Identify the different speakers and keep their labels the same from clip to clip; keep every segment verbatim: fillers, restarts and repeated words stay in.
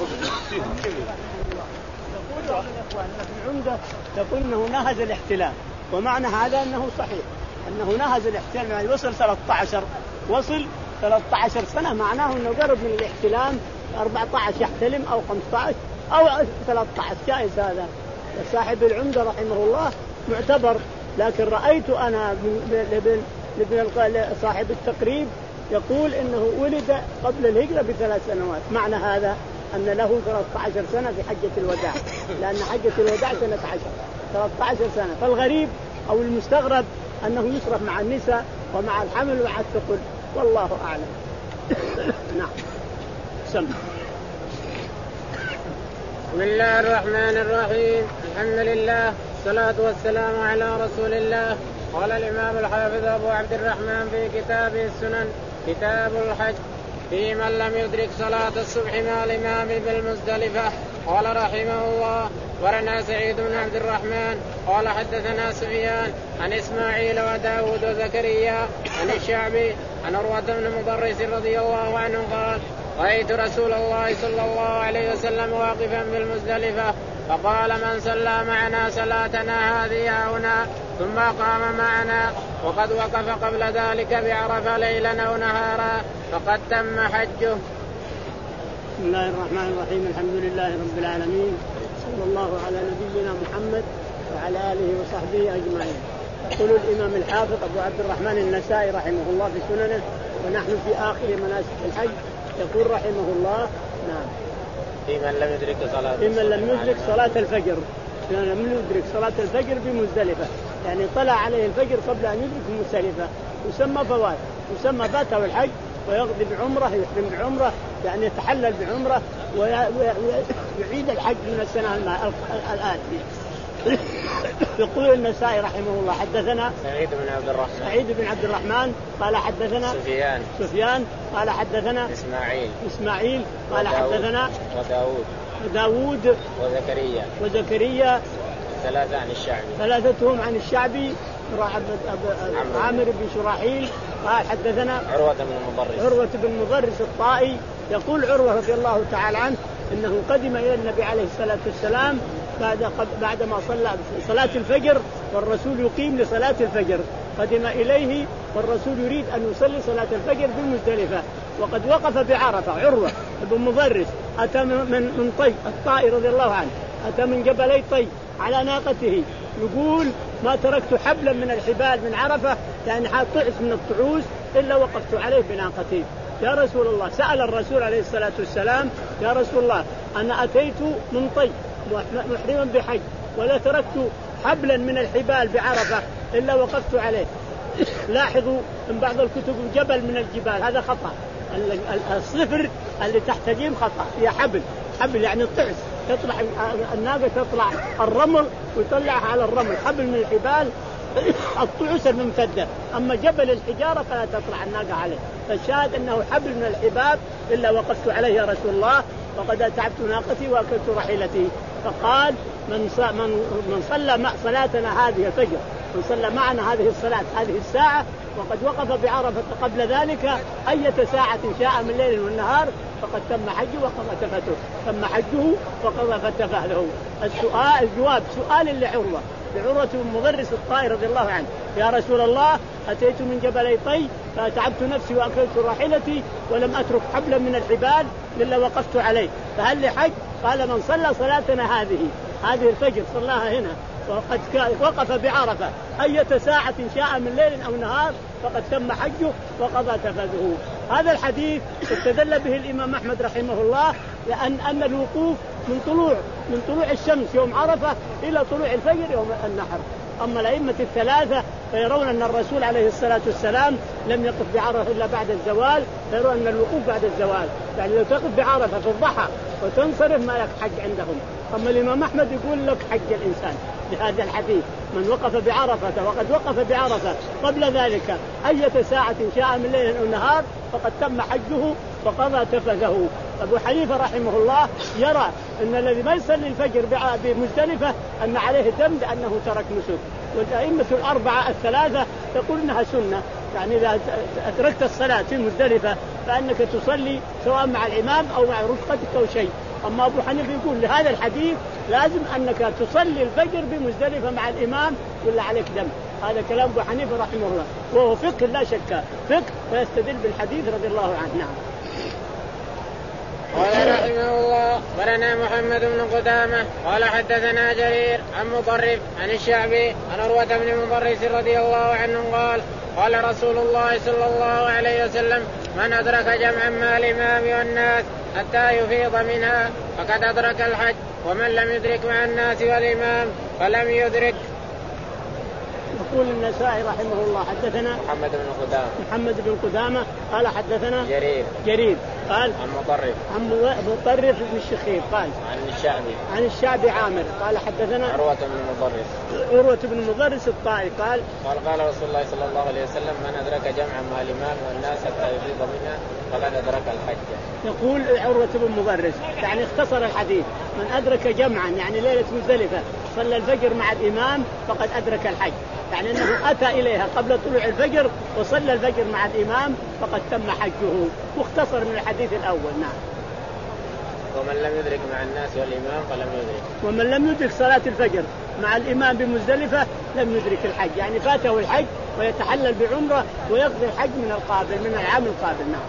Speaker 1: يقول الإخوان في العمدة يقول أنه نهز الاحتلام، ومعنى هذا أنه صحيح أنه نهز الاحتلام، يعني وصل ثلاثة عشر وصل ثلاثة عشر سنة، معناه أنه قرب من الاحتلام أربعة عشر يحتلم أو خمسة عشر أو ثلاثة عشر، جائز هذا. صاحب العمدة رحمه الله معتبر، لكن رأيت أنا لابن صاحب التقريب يقول إنه ولد قبل الهجرة بثلاث سنوات، معنى هذا أن له ثلاثة عشر سنة في حجة الوداع، لأن حجة الوداع سنة عشر ثلاثة عشر سنة. فالغريب أو المستغرب أنه يصرف مع النساء ومع الحمل ومع الثقل، والله أعلم. نعم. سم.
Speaker 2: بسم الله الرحمن الرحيم، الحمد لله والصلاة والسلام على رسول الله. قال الإمام الحافظ أبو عبد الرحمن في كتابه السنن كتاب الحج في من لم يدرك صلاة الصبح مع الإمام بالمزدلفة. قال رحمه الله: ورنا سعيد بن عبد الرحمن قال حدثنا سفيان عن إسماعيل وداود وزكريا عن الشعبي عن عروة بن مضرس رضي الله عنه قال: رأيت رسول الله صلى الله عليه وسلم واقفا بالمزدلفة فقال: من صلى معنا صلاتنا هذه هنا ثم قام معنا وقد وقف قبل ذلك بعرفة ليلا أو نهارا فقد تم حجه.
Speaker 1: بسم الله الرحمن الرحيم، الحمد لله رب العالمين، صلى الله على نبينا محمد وعلى آله وصحبه أجمعين. يقول الإمام الحافظ أبو عبد الرحمن النسائي رحمه الله في سننه، ونحن في آخر مناسك الحج، يقول رحمه الله: نعم،
Speaker 2: في من لم يدرك صلاة
Speaker 1: في من لم يدرك صلاة الفجر، في من لم يدرك صلاة الفجر بمزدلفة، يعني طلع عليه الفجر قبل أن يدرك مزدلفة، يسمى فوات، يسمى فاته الحج، ويقضي بعمرة، يحرم بعمرة، يعني يتحلل بعمرة ويعيد الحج من السنة الآتية. يقول النسائي رحمه الله: حدثنا
Speaker 2: سعيد بن عبد الرحمن
Speaker 1: سعيد بن عبد الرحمن قال حدثنا
Speaker 2: سفيان
Speaker 1: سفيان قال حدثنا
Speaker 2: إسماعيل
Speaker 1: إسماعيل قال
Speaker 2: وداود
Speaker 1: حدثنا
Speaker 2: وداود
Speaker 1: وداود
Speaker 2: وزكريا
Speaker 1: وزكريا
Speaker 2: ثلاثة عن الشعبي
Speaker 1: ثلاثتهم عن الشعبي عامر بن شراحيل قال حدثنا
Speaker 2: عروة بن مضرس
Speaker 1: عروة بن مضرس الطائي. يقول عروة رضي الله تعالى عنه إنه قدم إلى النبي عليه الصلاة والسلام بعد بعد ما صلى صلاة الفجر والرسول يقيم لصلاة الفجر، قدم إليه والرسول يريد أن يصلي صلاة الفجر بالمزدلفة، وقد وقف بعرفة. عروة بن مضرس أتى من من طي الطائي رضي الله عنه، أتى من جبلي طي على ناقته، يقول: ما تركت حبلا من الحبال من عرفة، يعني طعس من الطعوس، إلا وقفت عليه بناقتي. يا رسول الله، سأل الرسول عليه الصلاة والسلام: يا رسول الله، أنا أتيت من طي محرما بحج ولا تركت حبلا من الحبال بعرفة إلا وقفت عليه. لاحظوا من بعض الكتب جبل من الجبال، هذا خطأ. الصفر اللي تحت جيم خطأ، هي حبل، حبل يعني الطعس، تطلع الناقة تطلع الرمل ويطلعها على الرمل، حبل من الحبال الطعوس الممتدة. أما جبل الحجارة فلا تطلع الناقة عليه. فالشاهد أنه حبل من الحباب إلا وقفت عليه يا رسول الله، وقد أتعبت ناقتي وأكلت رحيلتي. فقال: من من من صلى مع صلاتنا هذه الفجر، من صلى معنا هذه الصلاة هذه الساعة وقد وقف بعرفة قبل ذلك أية ساعة شاء من الليل والنهار فقد تم حجه وقضى تفته، تم حجه وقضى فتفه. السؤال الجواب سؤال لعروة لعروة بن مضرس الطائي رضي الله عنه: يا رسول الله، أتيت من جبلي طي فأتعبت نفسي وأكلت راحلتي ولم أترك حبلا من الحبال إلا وقفت عليه، فهل لي حج؟ قال: من صلى صلاتنا هذه هذه الفجر صلاها هنا وقد وقف بعرفة أية ساعة شاء من ليل أو نهار فقد تم حجه وقضى تفثه. هذا الحديث استدل به الإمام أحمد رحمه الله، لأن أن الوقوف من طلوع من طلوع الشمس يوم عرفة إلى طلوع الفجر يوم النحر. أما الأئمة الثلاثة فيرون أن الرسول عليه الصلاة والسلام لم يقف بعرفة إلا بعد الزوال، فيرون أن الوقوف بعد الزوال، يعني لو تقف بعرفة في الضحى وتنصرف ما لك حج عندهم. أما الإمام أحمد يقول لك حج الإنسان بهذا الحديث: من وقف بعرفة وقد وقف بعرفة قبل ذلك أية ساعة شاء من ليل أو نهار فقد تم حجه وقضى تفثه. أبو حنيفة رحمه الله يرى أن الذي ما يصلي الفجر بمزدلفة أن عليه دم لأنه ترك نسك، والأئمة الأربعة الثلاثة تقول أنها سنة، يعني إذا أدركت الصلاة في مزدلفة فأنك تصلي سواء مع الإمام أو مع رفقتك أو شيء، أما أبو حنيفة يقول لهذا الحديث لازم أنك تصلي الفجر بمزدلفة مع الإمام ولا عليك دم. هذا كلام أبو حنيفة رحمه الله، وهو فقه لا شك فقه، فيستدل بالحديث رضي الله عنه. نعم.
Speaker 2: قال رحمه الله أخبرنا محمد بن قدامة قال حدثنا جرير عن مطرف عن الشعبي عن عروة بن مضرس رضي الله عنه قال قال رسول الله صلى الله عليه وسلم من أدرك جمعا مع الإمام والناس حتى يفيض منها فقد أدرك الحج ومن لم يدرك مع الناس والإمام فلم يدرك.
Speaker 1: يقول النسائي رحمه الله حدثنا
Speaker 2: محمد بن قدامة
Speaker 1: محمد بن قدامة قال حدثنا
Speaker 2: جرير
Speaker 1: جرير قال
Speaker 2: عن مطرف
Speaker 1: عن مطرف بن الشخير قال
Speaker 2: عن الشعبي
Speaker 1: عن الشعبي عامر قال حدثنا
Speaker 2: عروة بن مضرس
Speaker 1: عروة بن مضرس الطائي قال
Speaker 2: قال قال رسول الله صلى الله عليه وسلم من أدرك جمعا مع الإمام والناس حتى يفيض منها فقد أدرك الحج.
Speaker 1: يقول عروة بن مضرس يعني اختصر الحديث، من أدرك جمعا يعني ليلة مزدلفة صلى الفجر مع الإمام فقد أدرك الحج، يعني أنه أتى إليها قبل طلوع الفجر وصلى الفجر مع الإمام فقد تم حجه، مختصر من الحديث الأول. نعم.
Speaker 2: ومن لم يدرك مع الناس والإمام فلم يدرك
Speaker 1: ومن لم يدرك صلاة الفجر مع الإمام بمزدلفة لم يدرك الحج، يعني فاته الحج ويتحلل بعمرة ويقضي الحج من القابل من العام القابل. نعم.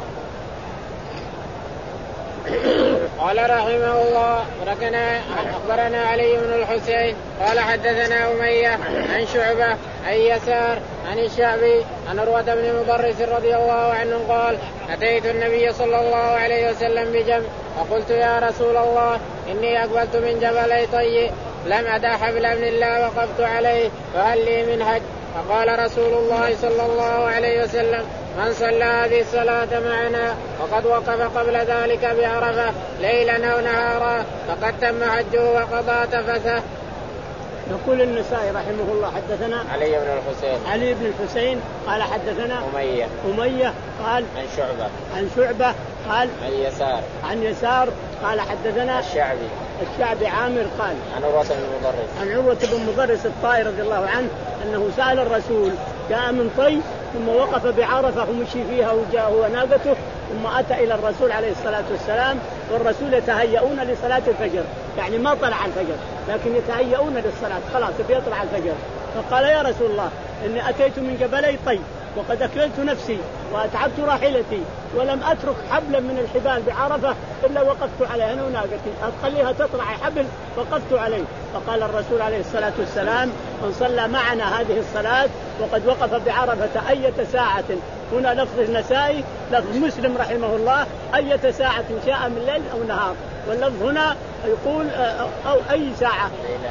Speaker 2: قال رحمه الله ركنا أخبرنا علي بن الحسين قال حدثنا أمية عن شعبة عن يسار عن الشعبي عن عروة بن مضرس رضي الله عنه قال أتيت النبي صلى الله عليه وسلم بجمع فقلت يا رسول الله إني أقبلت من جبلي طي لم أدع حبل ابن الله وقفت عليه فهل لي من حج؟ فقال رسول الله صلى الله عليه وسلم من صلى هذه الصلاة معنا وقد وقف قبل ذلك بعرفة ليلا أو نهارا فقد تم حجه وقضى تفثه.
Speaker 1: يقول النسائي رحمه الله حدثنا
Speaker 2: علي بن الحسين
Speaker 1: علي بن الحسين قال حدثنا
Speaker 2: أمية
Speaker 1: أمية قال
Speaker 2: عن شعبة
Speaker 1: عن شعبة قال
Speaker 2: عن يسار
Speaker 1: عن يسار قال حدثنا
Speaker 2: الشعبي
Speaker 1: الشعبي عامر قال
Speaker 2: عن عروة بن مضرس
Speaker 1: عن عروة بن مضرس الطائي رضي الله عنه أنه سأل الرسول، جاء من طي ثم وقف بعرفة ومشي فيها وجاء هو ناقته ثم أتى إلى الرسول عليه الصلاة والسلام والرسول يتهيئون لصلاة الفجر، يعني ما طلع الفجر لكن يتهيئون للصلاة خلاص بيطلع الفجر. فقال يا رسول الله إني أتيت من جبلي طي وقد أكللت نفسي وأتعبت راحلتي ولم أترك حبلا من الحبال بعرفة إلا وقفت عليه أنا وناقتي أخليها تطلع حبل وقفت عليه. فقال الرسول عليه الصلاة والسلام من صلى معنا هذه الصلاة وقد وقف بعرفة أية ساعة، هنا لفظ النسائي لفظ مسلم رحمه الله أية ساعة شاء من ليل أو نهار، واللفظ هنا يقول أو أي ساعة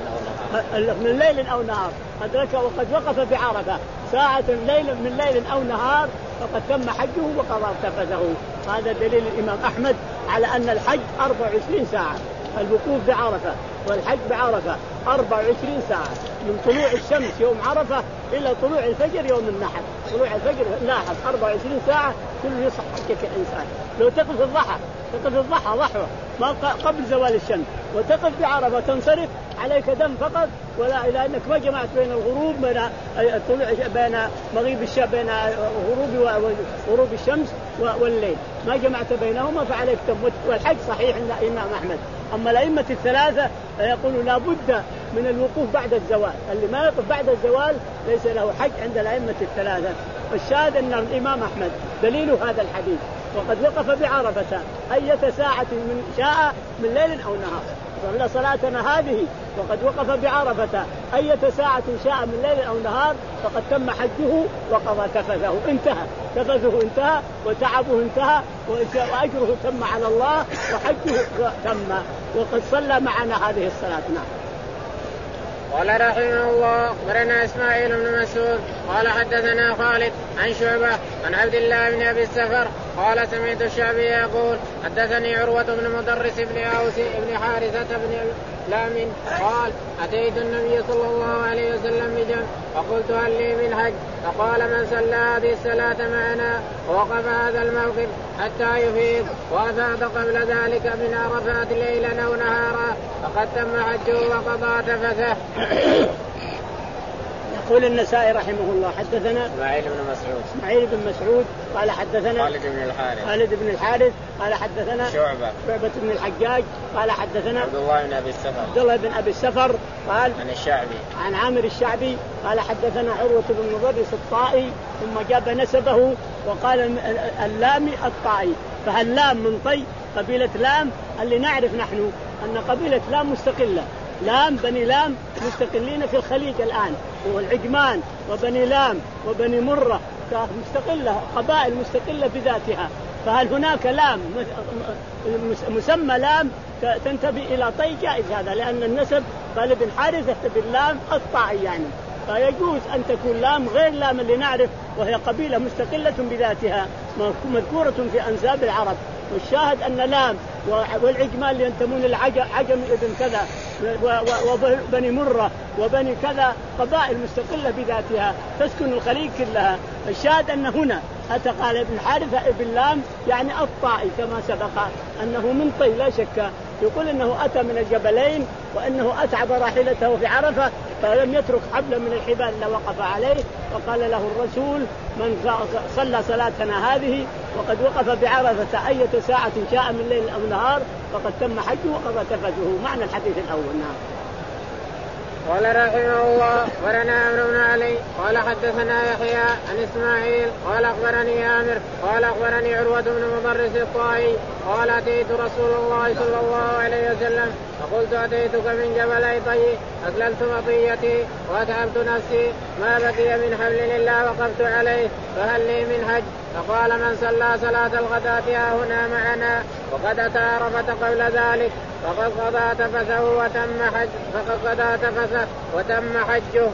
Speaker 1: من ليل أو نهار أدرك وقد وقف بعرفة ساعة ليل من ليل أو نهار فقد تم حجه وقضى تفثه. هذا دليل الإمام أحمد على أن الحج أربع وعشرين ساعة، الوقوف بعرفة والحج بعرفة أربع وعشرين ساعة من طلوع الشمس يوم عرفة إلى طلوع الفجر يوم النحر. طلوع الفجر لاحظ أربع وعشرين ساعة كله يصح حجك الإنسان. لو تقف الضحى تقف الضحى ضحوة ما قبل زوال الشمس وتقف بعرفة تنصرف عليك دم فقط، ولا إلى أنك ما جمعت بين الغروب بين طلوع بين مغيب الشمس بين غروب وغروب الشمس والليل ما جمعت بينهما فعليك دم. والحج صحيح عند الإمام أحمد. أما الأئمة الثلاثة يقولوا لا بد من الوقوف بعد الزوال، اللي ما يقف بعد الزوال ليس له حج عند الأئمة الثلاثة. فالشاهد أن الإمام أحمد دليل هذا الحديث وقد وقف بعرفة أية ساعة من شاء من ليل أو نهار صلى صلاتنا هذه وقد وقف بعرفة أية ساعة شاء من ليل أو نهار فقد تم حجه وقضى تفثه. انتهى تفثه انتهى وتعبه انتهى وأجره تم على الله وحجه تم وقد صلى معنا هذه الصلاة. نعم.
Speaker 2: قال رحمه الله أخبرنا إسماعيل بن مسعود قال حدثنا خالد عن شعبة عن عبد الله بن أبي السفر قال سمعت الشعبي يقول حدثني عروة بن مدرس بن أوس بن حارثة بن لام قال أتيت النبي صلى الله عليه وسلم بجمع فقلت هل لي من حج؟ فقال من صلى هذه الصلاة معنا ووقف هذا الموقف حتى يفيض وأفاض قبل ذلك من عرفات ليلا أو نهارا فقد تم حجه وقضى تفثه.
Speaker 1: يقول النسائي رحمه الله حدثنا
Speaker 2: إسماعيل بن مسعود
Speaker 1: إسماعيل بن مسعود قال حدثنا
Speaker 2: خالد بن الحارث
Speaker 1: خالد بن الحارث قال حدثنا
Speaker 2: شعبة
Speaker 1: شعبة بن الحجاج قال حدثنا
Speaker 2: عبد الله بن أبي السفر
Speaker 1: عبد الله بن أبي السفر قال
Speaker 2: عن الشعبي
Speaker 1: عن عامر الشعبي قال حدثنا عروة بن مضرس الطائي ثم جاب نسبه وقال اللامي الطائي. فهاللام من طي قبيلة لام اللي نعرف نحن أن قبيلة لام مستقلة. لام بني لام مستقلين في الخليج الآن والعجمان وبني لام وبني مرة مستقلة قبائل مستقلة بذاتها. فهل هناك لام مسمى لام تنتبه إلى طي جائز هذا لأن النسب قال بن حارثة باللام الطائي يعني. فيجوز أن تكون لام غير لام اللي نعرف وهي قبيلة مستقلة بذاتها مذكورة في أنساب العرب. والشاهد أن لام والعجمان اللي ينتمون العجم ابن كذا وبني مرة وبني كذا قبائل مستقلة بذاتها تسكن الخليج كلها. الشاهد أن هنا أتى قال ابن حارثة ابن لام يعني الطائي كما سبق أنه من طي لا شك. يقول أنه أتى من الجبلين وأنه أتعب راحلته في عرفة فلم يترك حبلا من الحبال إلا وقف عليه وقال له الرسول من صلى صلاتنا هذه وقد وقف بعرفة أية ساعة شاء من ليل أو نهار فقد تم حجه وقضى تفته. معنى الحديث الأول. نعم.
Speaker 2: قال رحمه الله ولنا عمرو بن علي قال حدثنا يحيى عن اسماعيل قال اخبرني عامر قال اخبرني عروة بن مضرس الطائي قال اتيت رسول الله صلى الله عليه وسلم فقلت اتيتك من جبلي طي اكللت مطيتي واتعبت نفسي ما بقي من حبل الا وقفت عليه فهل لي من حج؟ فقال من صلى صلاة الغداة هنا معنا وقد اتى عرفة قبل ذلك فقد قضى تفثه وتم حج فقد قضى تفثه وتم حجه.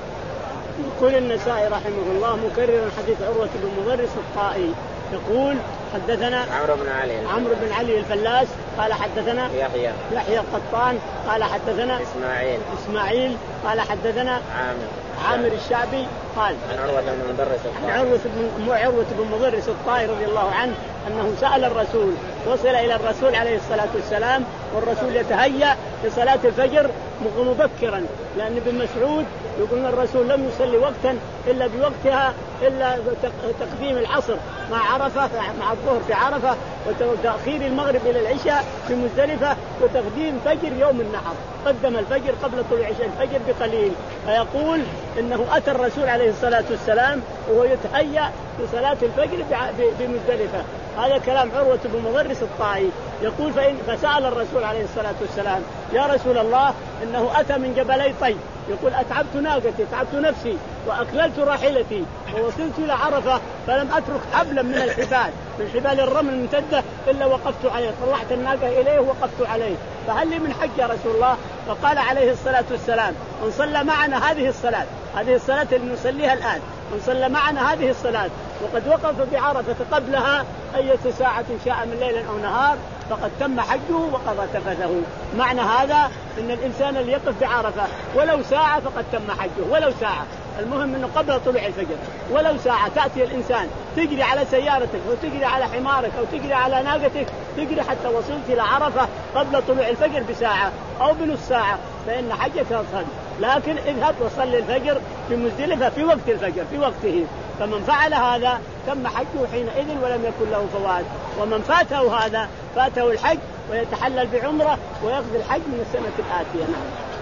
Speaker 1: يقول النسائي رحمه الله مكرر حديث عروة بن مضرس الطائي يقول حدثنا
Speaker 2: عمرو بن علي
Speaker 1: عمرو بن علي الفلاس قال حدثنا
Speaker 2: يحيى
Speaker 1: يحيى القطان قال حدثنا
Speaker 2: إسماعيل
Speaker 1: إسماعيل قال حدثنا
Speaker 2: عامر
Speaker 1: عامر الشعبي قال
Speaker 2: عن عروة بن مضرس
Speaker 1: عن عروة بن عروة بن مضرس الطائي رضي الله عنه أنه سأل الرسول وصل إلى الرسول عليه الصلاة والسلام والرسول يتهيأ لصلاة الفجر مبكرا لأن ابن مسعود يقول الرسول لم يصلي وقتا إلا بوقتها إلا تقديم العصر مع عرفة مع الظهر في عرفة وتأخير المغرب إلى العشاء في مزدلفة وتقديم فجر يوم النحر قدم الفجر قبل طلوع الفجر بقليل. فيقول إنه أتى الرسول عليه الصلاة والسلام وهو يتهيأ لصلاة الفجر بمزدلفة. هذا كلام عروة بن مضرس الطائي يقول فإن فسأل الرسول عليه الصلاة والسلام يا رسول الله إنه أتى من جبلي طي يقول أتعبت ناقتي أتعبت نفسي وأكللت راحلتي ووصلت إلى عرفة فلم أترك حبلا من الحبال من حبال الرمل الممتدة إلا وقفت عليه طلعت الناقة إليه ووقفت عليه فهل لي من حج يا رسول الله؟ فقال عليه الصلاة والسلام من صلى معنا هذه الصلاة هذه الصلاة اللي نصليها الآن من صلى معنا هذه الصلاة وقد وقف بعرفة قبلها أي ساعة شاء من ليل أو نهار فقد تم حجه وقضى تفثه. معنى هذا إن الإنسان اللي يقف بعرفة ولو ساعة فقد تم حجه ولو ساعة. المهم أنه قبل طلوع الفجر ولو ساعة تأتي الإنسان تجري على سيارتك أو تجري على حمارك أو تجري على ناقتك تجري حتى وصلت إلى عرفة قبل طلوع الفجر بساعة أو بنص ساعة فإن حجك صحيح. لكن اذهب وصل الفجر في مزدلفة في وقت الفجر في وقته. فمن فعل هذا تم حجه حينئذ ولم يكن له فوات. ومن فاته هذا فاته الحج ويتحلل بعمرة ويقضي الحج من السنة الآتية.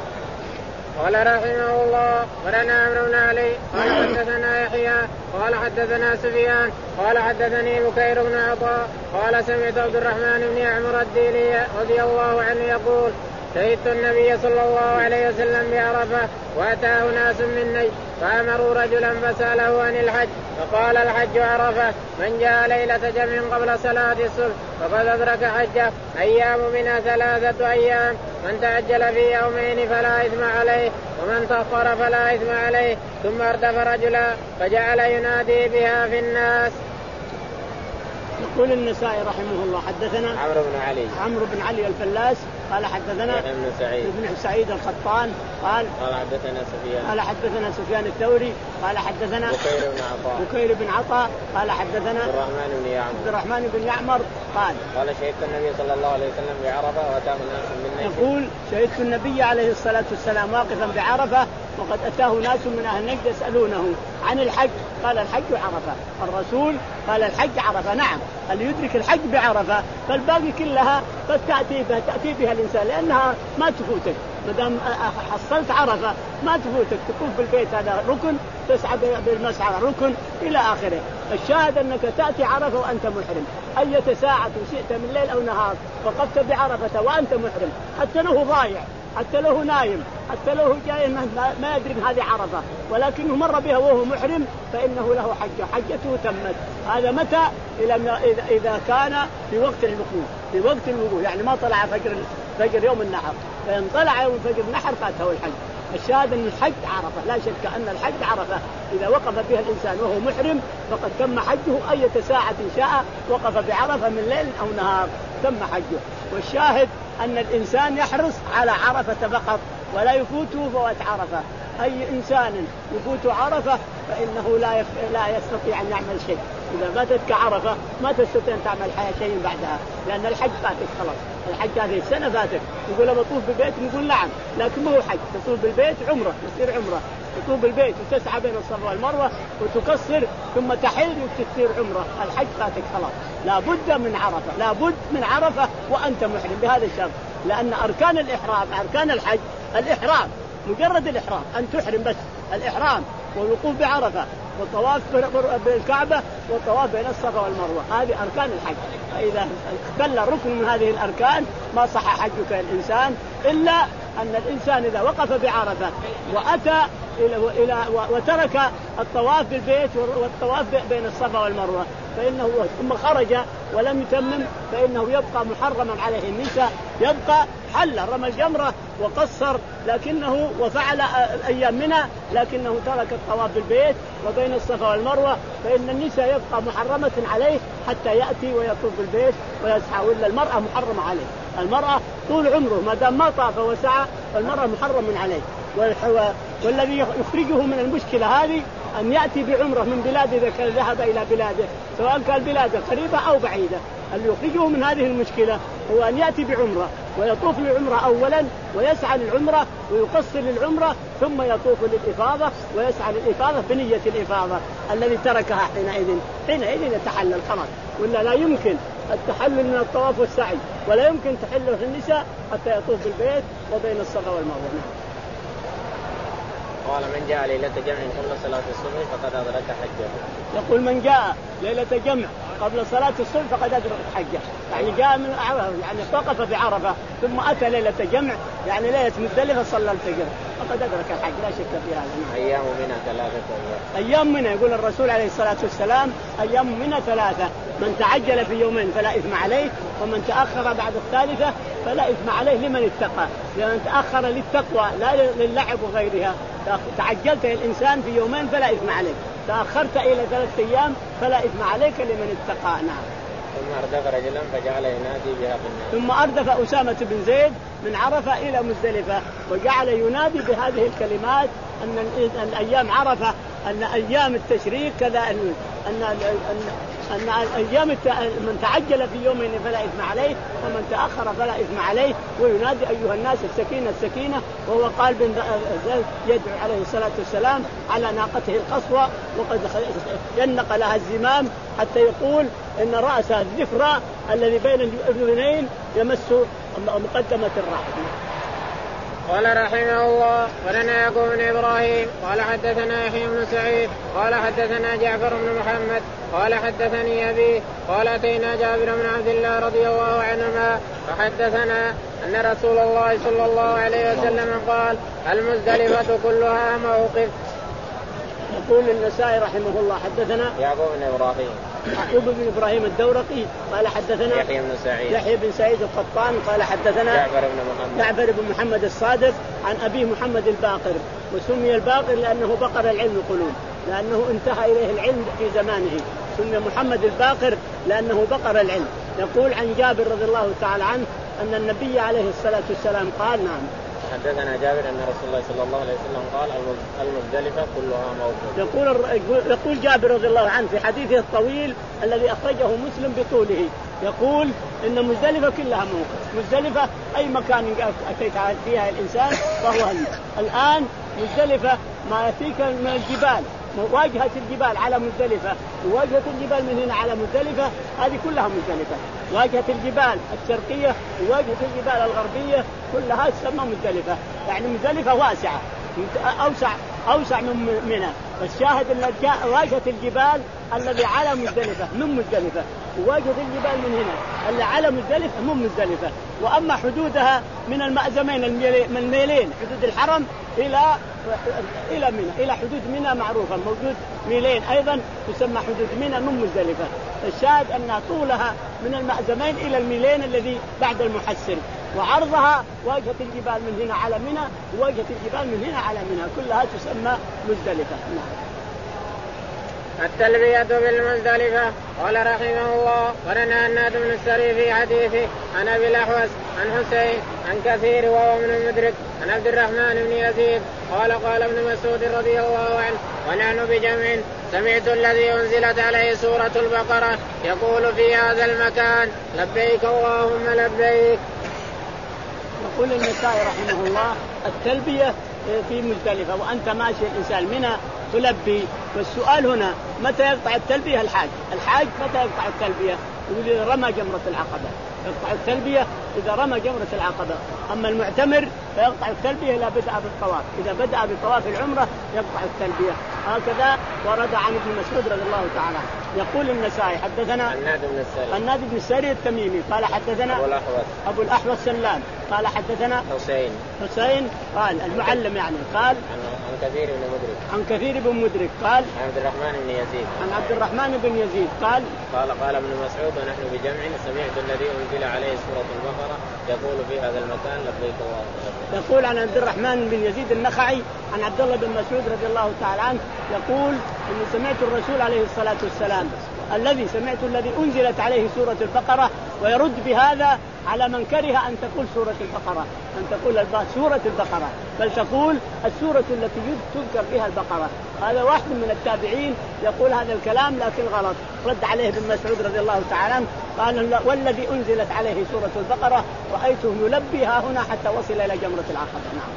Speaker 2: قال رحمه الله ولنا عمرو بن علي قال حدثنا يحيى قال حدثنا سفيان قال حدثني بكير بن عطاء قال سمعت عبد الرحمن بن عمرو الديلي رضي الله عنه يقول شهدت النبي صلى الله عليه وسلم بعرفة وأتاه ناس من نجد فأمروا رجلا فسأله عن الحج فقال الحج عرفة من جاء ليلة جمع قبل صلاة الصبح فقد أدرك حجه أيام منها ثلاثة أيام من تعجل في يومين فلا إثم عليه ومن تأخر فلا إثم عليه. ثم اردف رجلا فجعل ينادي بها في الناس.
Speaker 1: يقول النسائي رحمه الله حدثنا
Speaker 2: عمرو بن علي
Speaker 1: عمرو بن علي الفلاس قال حدثنا
Speaker 2: ابن سعيد
Speaker 1: ابن سعيد القطان قال
Speaker 2: قال حدثنا سفيان
Speaker 1: قال حدثنا سفيان الثوري قال حدثنا
Speaker 2: بكير بن عطاء
Speaker 1: بكير بن عطاء قال حدثنا
Speaker 2: عبد الرحمن بن يعمر
Speaker 1: عبد الرحمن بن يعمر قال
Speaker 2: قال شهدت النبي صلى الله عليه وسلم بعرفة وأتاه ناس من نجد.
Speaker 1: يقول شهدت النبي عليه الصلاة والسلام واقفا بعرفة وقد أتاه ناس من أهل نجد يسألونه عن الحج قال الحج عرفة. الرسول قال الحج عرفة. نعم اللي يدرك الحج بعرفة فالباقي كلها قد تأتي بها تأتي بها الإنسان لأنها ما تفوتك ما دام حصلت عرفة ما تفوتك. تكون في البيت هذا ركن تسعى بالمسعى ركن إلى آخره. الشاهد أنك تأتي عرفة وأنت محرم أية ساعة شئت من ليل أو نهار وقفت بعرفة وأنت محرم حتى له ضايع حتى له نايم حتى له جاي ما يدري من هذه عرفة ولكنه مر بها وهو محرم فإنه له حجة حجته تمت. هذا متى؟ إذا كان في وقت الوقوف في وقت الوقوف يعني ما طلع فجر فجر يوم النحر فإن طلع يوم فجر النحر فاته الحج. الشاهد أن الحج عرفة لا شك أن الحج عرفة إذا وقف بها الإنسان وهو محرم فقد تم حجه أية ساعة شاء وقف بعرفة من ليل أو نهار تم حجه. والشاهد أن الإنسان يحرص على عرفة فقط ولا يفوته فوات عرفة. أي إنسان يفوت عرفة فإنه لا لا يستطيع أن يعمل شيء. إذا فاتتك عرفة ما تستطيع أن تعمل شيء بعدها لأن الحج فاتك خلاص. الحج هذه السنة فاتك. يقول بطوف بالبيت نقول نعم لكن ما هو حج. تطوف بالبيت عمرة يصير عمرة تطوف بالبيت وتسعى بين الصفا والمروة وتكسر ثم تحل وتصير عمرة. الحج فاتك خلاص. لا بد من عرفة لا بد من عرفة وأنت محرم بهذا الشرط لأن أركان الإحرام أركان الحج الإحرام مجرد الإحرام أن تحرم بس الإحرام والوقوف بعرفة والطواف بالكعبة والطواف بين الصفا والمروة هذه أركان الحج. فإذا اختل ركن من هذه الأركان ما صح حجك الإنسان إلا أن الإنسان إذا وقف بعرفة وأتى إلى إلى وترك الطواف بالبيت والطواف بين الصفا والمروة فإنه ثم خرج ولم يتمم فإنه يبقى محرما عليه النساء يبقى حل رمى الجمرة وقصر لكنه وفعل أيام منها لكنه ترك الطواف بالبيت وبين الصفا والمروة فإن النساء يبقى محرمة عليه حتى يأتي ويطوف بالبيت ويسعى ولا المرأة محرمة عليه. المرأة طول عمره ما دام ما طاف وسعى فالمرأة محرم عليه. والذي يخرجه من المشكلة هذه أن يأتي بعمرة من بلاده إذا كان ذهب إلى بلاده سواء كان بلاده قريبة أو بعيدة. اللي يخرجه من هذه المشكلة هو أن يأتي بعمرة ويطوف للعمرة أولا ويسعى للعمرة ويقصر للعمرة ثم يطوف للإفاضة ويسعى للإفاضة بنية الإفاضة الذي تركها حينئذ حينئذ يتحلل خلاص. ولا لا يمكن التحلل من الطواف والسعي ولا يمكن تحله في النساء حتى يطوف بالبيت وبين الصفا والمروة.
Speaker 2: قال من جاء ليلة جمع قبل صلاة الصبح فقد أدرك حجه.
Speaker 1: يقول من جاء ليلة جمع قبل صلاة الصبح فقد أدرك حجه يعني جاء من عرفة يعني وقف بعرفة ثم أتى ليلة جمع يعني ليلة مزدلفة صلى الفجر فقد أدرك الحج لا شك في هذا.
Speaker 2: أيام منى ثلاثة أيام.
Speaker 1: أيام منى يقول الرسول عليه الصلاة والسلام أيام منى ثلاثة من تعجل في يومين فلا إثم عليه ومن تأخر بعد الثالثة فلا إثم عليه لمن اتقى. لمن تأخر للتقوى لا للعب وغيرها تعجلت الإنسان في يومين فلا إثم عليك تأخرت إلى ثلاثة أيام فلا إثم عليك لمن اتقى. نعم.
Speaker 2: ثم أردف رجلا فجعل ينادي بها بالناس.
Speaker 1: ثم أردف أسامة بن زيد من عرفة إلى مزدلفة وجعل ينادي بهذه الكلمات أن الأيام عرفة أن أيام التشريق كذا أن أن أن أيام من تعجل في يومين فلا إثم عليه ومن تأخر فلا إثم عليه وينادي أيها الناس السكينة السكينة. وهو قال بن يدعو عليه الصلاة والسلام على ناقته القصوى وقد ينق لها الزمام حتى يقول إن رأسها الذفرة الذي بين الأذنين يمس مقدمة الرأس.
Speaker 2: قال رحمه الله ولنا يعقوب بن إبراهيم قال حدثنا يحيى بن سعيد قال حدثنا جعفر بن محمد قال حدثني أبي قال أتينا جابر بن عبد الله رضي الله عنهما فحدثنا أن رسول الله صلى الله عليه وسلم قال المزدلفة كلها موقف.
Speaker 1: يقول النسائي رحمه الله حدثنا
Speaker 2: يعقوب بن إبراهيم
Speaker 1: يعقوب بن إبراهيم الدورقي قال حدثنا
Speaker 2: يحيى بن سعيد
Speaker 1: يحيى بن سعيد القطان قال حدثنا
Speaker 2: جعفر بن محمد
Speaker 1: جعفر بن محمد الصادق عن أبي محمد الباقر وسمي الباقر لأنه بقر العلم قلوب لأنه انتهى إليه العلم في زمانه سمي محمد الباقر لأنه بقر العلم. يقول عن جابر رضي الله تعالى عنه أن النبي عليه الصلاة والسلام قال نعم
Speaker 2: حدثنا جابر ان رسول الله صلى الله عليه وسلم قال المزدلفه كلها موقف.
Speaker 1: يقول يقول جابر رضي الله عنه في حديثه الطويل الذي اخرجه مسلم بطوله، يقول ان مزدلفه كلها موقف. مزدلفه اي مكان اتيت فيها الانسان فهو هل. الان مزدلفه ما ياتيك من الجبال، واجهه الجبال على مزدلفه، وواجهه الجبال من هنا على مزدلفه، هذه كلها مزدلفه. واجهه الجبال الشرقيه وواجهه الجبال الغربيه كلها تسمى مزدلفه. يعني مزدلفه واسعه اوسع اوسع من منى. والشاهد ان واجهه الجبال الذي على مزدلفه من مزدلفه، وواجهه الجبال من هنا اللي على مزدلفه من مزدلفه. واما حدودها من المأزمين من الميلين حدود الحرم الى الى منى، الى حدود منى معروفه، موجود ميلين ايضا تسمى حدود منى من مزدلفه. الشاهد ان طولها من المأزمين الى الميلين الذي بعد المحسن، وعرضها واجهه الجبال من هنا على منى وواجهه الجبال من هنا على منى، كلها تسمى مزدلفه.
Speaker 2: التلبية بالمزدلفة. قال رحمه الله ولنا الناد بن السري في حديثه عن ابي الاحوص عن حسين عن كثير وهو من المدرك عن عبد الرحمن بن يزيد قال قال ابن مسعود رضي الله عنه ونحن بجمع سمعت الذي انزلت عليه سورة البقرة يقول في هذا المكان لبيك اللهم لبيك.
Speaker 1: يقول النسائي رحمه الله التلبية في مزدلفة وأنت ماشي الإنسان منها تلبي. والسؤال هنا متى يقطع التلبية؟ الحاج الحاج متى يقطع التلبية؟ يقول إذا رمى جمرة العقبة يقطع التلبية إذا رمى جمرة العقبة. أما المعتمر فيقطع التلبية إذا بدأ بالطواف، إذا بدأ بطواف العمرة يقطع التلبية. هكذا ورد عن ابن مسعود رضي الله تعالى. يقول النسائي حدثنا
Speaker 2: الناد بن السري
Speaker 1: الناد بن السري التميمي قال حدثنا
Speaker 2: أبو الأحوص
Speaker 1: أبو الأحوص سلام قال حدثنا
Speaker 2: حسين
Speaker 1: حسين قال المعلم يعني قال
Speaker 2: عن كثير بن مدرك
Speaker 1: عن كثير بن مدرك قال
Speaker 2: عن عبد الرحمن بن يزيد
Speaker 1: عن عبد الرحمن بن يزيد قال
Speaker 2: قال قال ابن مسعود ونحن بجمع سمعت الذي انزل عليه سورة البقرة يقول في هذا المكان لبيك اللهم لبيك.
Speaker 1: يقول عن عبد الرحمن بن يزيد النخعي عن عبد الله بن مسعود رضي الله تعالى عنه يقول اني سمعت الرسول عليه الصلاة والسلام الذي سمعت الذي انزلت عليه سورة البقرة، ويرد بهذا على من كره أن تقول سورة البقرة، أن تقول سورة البقرة، بل تقول السورة التي تذكر بها البقرة. هذا واحد من التابعين يقول هذا الكلام لكن غلط، رد عليه ابن مسعود رضي الله تعالى عنه قال والذي أنزلت عليه سورة البقرة رأيته يلبيها هنا حتى وصل إلى جمرة العقبة. نعم.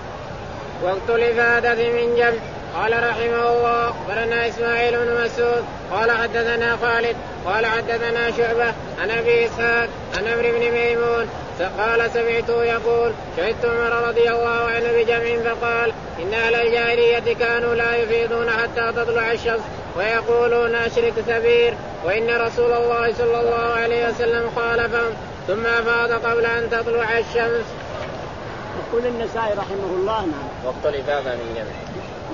Speaker 2: وقت الإفادة من جمع. قال رحمه الله ولنا إسماعيل بن مسعود قال حدثنا خالد قال حدثنا شعبة عن أبي إسحاق عن عمرو بن ميمون قال سمعته يقول شهدت عمر رضي الله عنه بجمع فقال إن أهل الجاهلية كانوا لا يفيضون حتى تطلع الشمس ويقولون أشرك كبير، وإن رسول الله صلى الله عليه وسلم خالفهم ثم أفاض قبل أن تطلع الشمس.
Speaker 1: يقول النسائي رحمه الله نعم.
Speaker 2: وقت الإفاضة من جمع.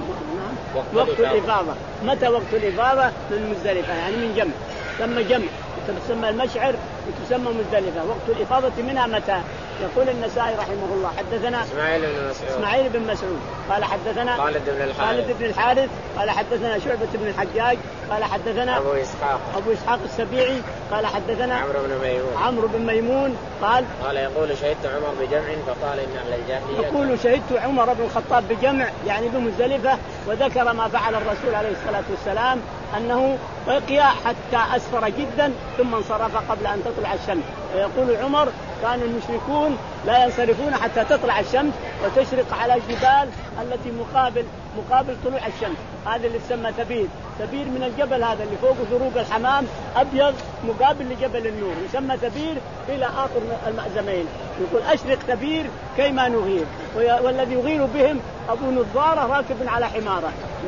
Speaker 1: وقت, وقت الإفاضة. متى وقت الإفاضة؟ من مزدلفة يعني من جمع، ثم جمع تسمى المشعر وتسمى مزدلفة. وقت الإفاضة منها متى؟ يقول النسائي رحمه الله حدثنا
Speaker 2: إسماعيل بن مسعود
Speaker 1: إسماعيل بن مسعود قال حدثنا
Speaker 2: خالد بن الحارث
Speaker 1: خالد بن الحارث قال حدثنا شعبة بن الحجاج قال حدثنا
Speaker 2: أبو إسحاق
Speaker 1: أبو إسحاق السبيعي قال حدثنا
Speaker 2: عمرو بن ميمون
Speaker 1: عمرو بن ميمون قال
Speaker 2: قال يقول شهدت عمر بجمع فقال إن أهل الجاهلية
Speaker 1: يقول شهدت عمر بن الخطاب بجمع يعني بمزدلفة، وذكر ما فعل الرسول عليه الصلاة والسلام أنه بقي حتى أسفر جدا ثم انصرف قبل أن تطلع الشمس. ويقول عمر كان المشركون لا ينصرفون حتى تطلع الشمس وتشرق على الجبال التي مقابل مقابل طلوع الشمس. هذا اللي يسمى ثبير، ثبير من الجبل هذا اللي فوق ذروق الحمام أبيض مقابل لجبل النور يسمى ثبير إلى آخر المأزمين. يقول أشرق ثبير كيما نغير، والذي يغير بهم أبو نظارة راكب على حمارة،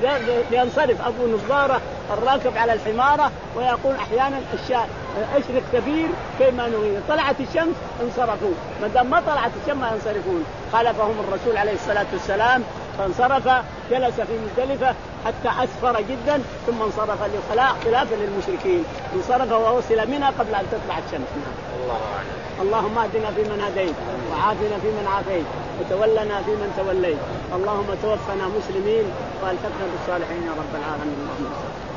Speaker 1: لينصرف أبو نظارة الراكب على الحمارة ويقول أحيانا الشاء أشرق ثبير كيما نغير. طلعت الشمس انصرفوا، ما دام ما طلعت الشمس ما ينصرفون. خالفهم الرسول عليه الصلاة والسلام فانصرف جلس في مزدلفة حتى أسفر جدا ثم انصرف خلافا للمشركين، انصرف ووصل منها قبل أن تطلع الشمس.
Speaker 2: الله أعلم.
Speaker 1: اللهم اهدنا فيمن هديت وعافنا فيمن عافيت وتولنا فيمن توليت، اللهم توفنا مسلمين والحقنا بالصالحين يا رب العالمين.